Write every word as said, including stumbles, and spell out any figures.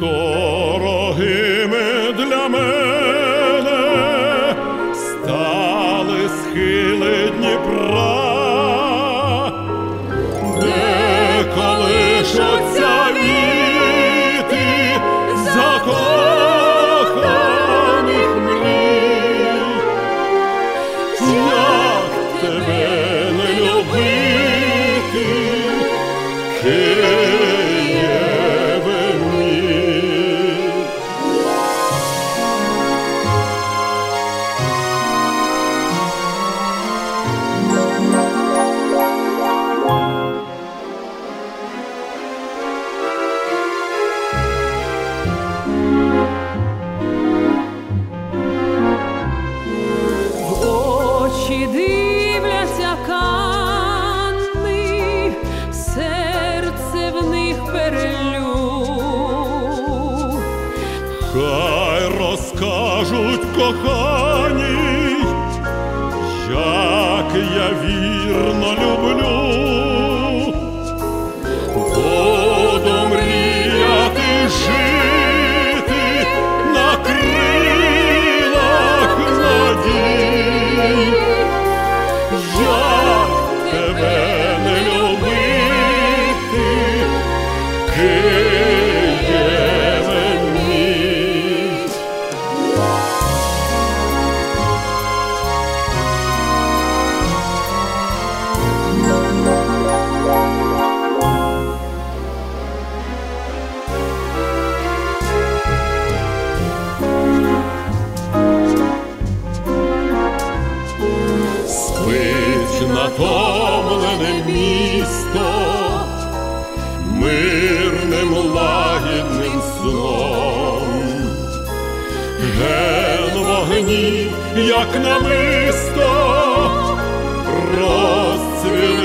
Дорогими для мене стали схили Дніпра, де колишуться віти закоханих мрій. Як тебе не любити, Києве мій? В очі дивляться кани, серце в них перелюб. Хай розкажуть коханій, як я вірно люблю. Буду мріяти жити на крилах надій. Як тебе не любити, Києве мій? Спить натомлене місто мирним лагідним сном. Ген вогні, як намисто, розцвіли